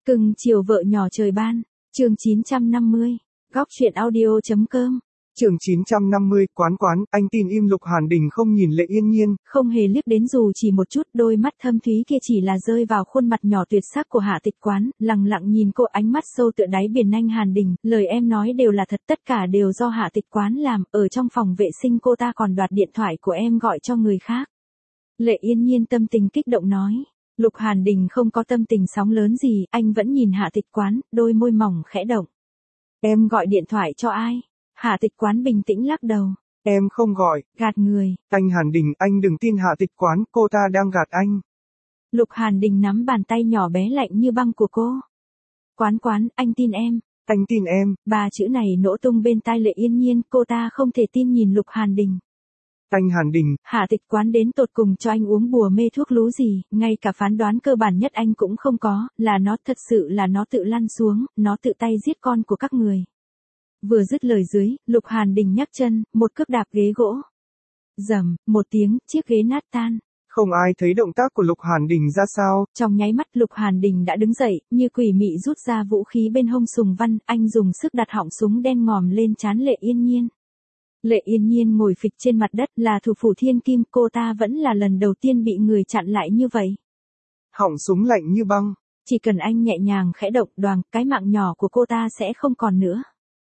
Cưng chiều vợ nhỏ trời ban, chương 950, góc truyện audio.com. Chương 950, quán, anh tin im. Lục Hàn Đình không nhìn Lệ Yên Nhiên, không hề liếc đến dù chỉ một chút, đôi mắt thâm thúy kia chỉ là rơi vào khuôn mặt nhỏ tuyệt sắc của Hạ Tịch Quán, lặng lặng nhìn cô, ánh mắt sâu tựa đáy biển. Anh Hàn Đình, lời em nói đều là thật, tất cả đều do Hạ Tịch Quán làm, ở trong phòng vệ sinh cô ta còn đoạt điện thoại của em gọi cho người khác. Lệ Yên Nhiên tâm tình kích động nói. Lục Hàn Đình không có tâm tình sóng lớn gì, anh vẫn nhìn Hạ Tịch Quán, đôi môi mỏng khẽ động. Em gọi điện thoại cho ai? Hạ Tịch Quán bình tĩnh lắc đầu. Em không gọi. Gạt người. Anh Hàn Đình, anh đừng tin Hạ Tịch Quán, cô ta đang gạt anh. Lục Hàn Đình nắm bàn tay nhỏ bé lạnh như băng của cô. Quán, anh tin em. Anh tin em. Ba chữ này nổ tung bên tai Lệ Yên Nhiên, cô ta không thể tin nhìn Lục Hàn Đình. Anh Hàn Đình, Hạ Tịch Quán đến tột cùng cho anh uống bùa mê thuốc lú gì, ngay cả phán đoán cơ bản nhất anh cũng không có, là nó thật sự là nó tự lăn xuống, nó tự tay giết con của các người. Vừa dứt lời dưới, Lục Hàn Đình nhấc chân, một cước đạp ghế gỗ. Rầm, một tiếng, chiếc ghế nát tan. Không ai thấy động tác của Lục Hàn Đình ra sao. Trong nháy mắt Lục Hàn Đình đã đứng dậy, như quỷ mị rút ra vũ khí bên hông sùng văn, anh dùng sức đặt họng súng đen ngòm lên trán Lệ Yên Nhiên. Lệ Yên Nhiên ngồi phịch trên mặt đất, là thủ phủ thiên kim, cô ta vẫn là lần đầu tiên bị người chặn lại như vậy. Họng súng lạnh như băng. Chỉ cần anh nhẹ nhàng khẽ động, đoàng, cái mạng nhỏ của cô ta sẽ không còn nữa.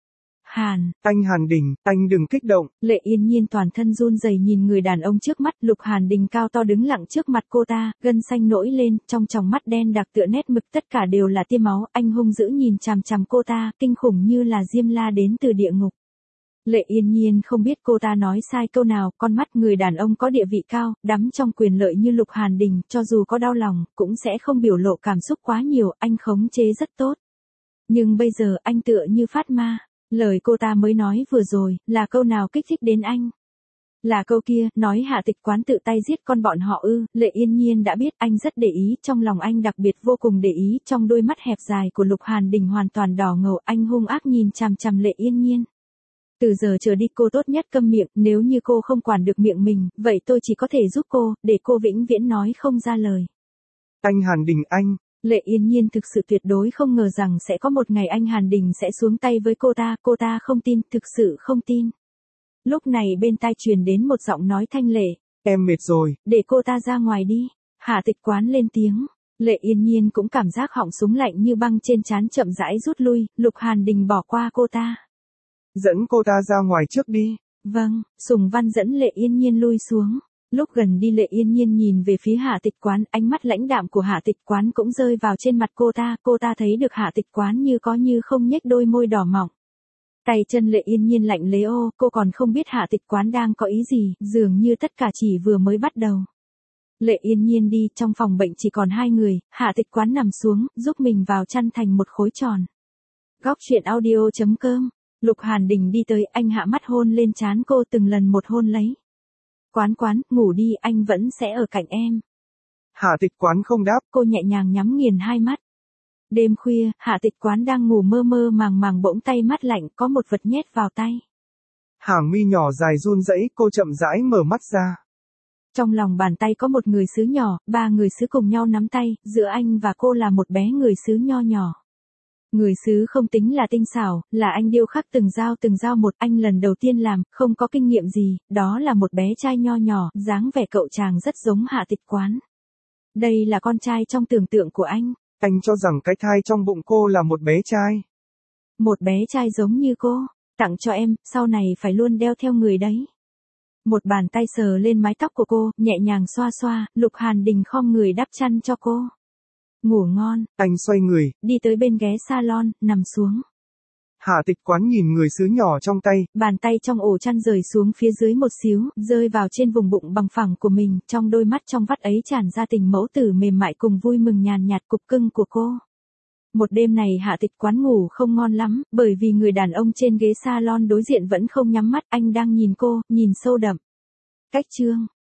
Anh Hàn Đình, anh đừng kích động. Lệ Yên Nhiên toàn thân run rẩy nhìn người đàn ông trước mắt. Lục Hàn Đình cao to đứng lặng trước mặt cô ta, gân xanh nổi lên, trong tròng mắt đen đặc tựa nét mực, tất cả đều là tia máu. Anh hung dữ nhìn chằm chằm cô ta, kinh khủng như là Diêm La đến từ địa ngục. Lệ Yên Nhiên không biết cô ta nói sai câu nào, con mắt người đàn ông có địa vị cao, đắm trong quyền lợi như Lục Hàn Đình, cho dù có đau lòng, cũng sẽ không biểu lộ cảm xúc quá nhiều, anh khống chế rất tốt. Nhưng bây giờ anh tựa như phát ma. Lời cô ta mới nói vừa rồi, là câu nào kích thích đến anh? Là câu kia, nói Hạ Tịch Quán tự tay giết con bọn họ ư? Lệ Yên Nhiên đã biết, anh rất để ý, trong lòng anh đặc biệt vô cùng để ý, trong đôi mắt hẹp dài của Lục Hàn Đình hoàn toàn đỏ ngầu, anh hung ác nhìn chằm chằm Lệ Yên Nhiên. Từ giờ trở đi cô tốt nhất câm miệng, nếu như cô không quản được miệng mình, vậy tôi chỉ có thể giúp cô, để cô vĩnh viễn nói không ra lời. Anh Hàn Đình anh. Lệ Yên Nhiên thực sự tuyệt đối không ngờ rằng sẽ có một ngày anh Hàn Đình sẽ xuống tay với cô ta không tin, thực sự không tin. Lúc này bên tai truyền đến một giọng nói thanh lệ. Em mệt rồi. Để cô ta ra ngoài đi. Hạ Tịch Quán lên tiếng. Lệ Yên Nhiên cũng cảm giác họng súng lạnh như băng trên trán chậm rãi rút lui, Lục Hàn Đình bỏ qua cô ta. Dẫn cô ta ra ngoài trước đi. Vâng, Sùng Văn dẫn Lệ Yên Nhiên lui xuống. Lúc gần đi Lệ Yên Nhiên nhìn về phía Hạ Tịch Quán, ánh mắt lãnh đạm của Hạ Tịch Quán cũng rơi vào trên mặt cô ta thấy được Hạ Tịch Quán như có như không nhếch đôi môi đỏ mọng. Tay chân Lệ Yên Nhiên lạnh lẽo, cô còn không biết Hạ Tịch Quán đang có ý gì, dường như tất cả chỉ vừa mới bắt đầu. Lệ Yên Nhiên đi, trong phòng bệnh chỉ còn hai người, Hạ Tịch Quán nằm xuống, giúp mình vào chăn thành một khối tròn. Góc truyện audio.com. Lục Hàn Đình đi tới, anh hạ mắt hôn lên trán cô, từng lần một hôn lấy. Quán, ngủ đi, anh vẫn sẽ ở cạnh em. Hạ Tịch Quán không đáp. Cô nhẹ nhàng nhắm nghiền hai mắt. Đêm khuya, Hạ Tịch Quán đang ngủ mơ màng bỗng tay mắt lạnh, có một vật nhét vào tay. Hàng mi nhỏ dài run rẩy, cô chậm rãi mở mắt ra. Trong lòng bàn tay có một người sứ nhỏ, ba người sứ cùng nhau nắm tay, giữa anh và cô là một bé người sứ nho nhỏ. Người sứ không tính là tinh xảo, là anh điêu khắc từng dao một, anh lần đầu tiên làm, không có kinh nghiệm gì, đó là một bé trai nho nhỏ, dáng vẻ cậu chàng rất giống Hạ Tịch Quán. Đây là con trai trong tưởng tượng của anh. Anh cho rằng cái thai trong bụng cô là một bé trai. Một bé trai giống như cô, tặng cho em, sau này phải luôn đeo theo người đấy. Một bàn tay sờ lên mái tóc của cô, nhẹ nhàng xoa, Lục Hàn Đình khom người đắp chăn cho cô. Ngủ ngon. Anh xoay người, đi tới bên ghế salon, nằm xuống. Hạ Tịch Quán nhìn người sứ nhỏ trong tay. Bàn tay trong ổ chăn rời xuống phía dưới một xíu, rơi vào trên vùng bụng bằng phẳng của mình, trong đôi mắt trong vắt ấy tràn ra tình mẫu tử mềm mại cùng vui mừng nhàn nhạt cục cưng của cô. Một đêm này Hạ Tịch Quán ngủ không ngon lắm, bởi vì người đàn ông trên ghế salon đối diện vẫn không nhắm mắt, anh đang nhìn cô, nhìn sâu đậm. Cách chương.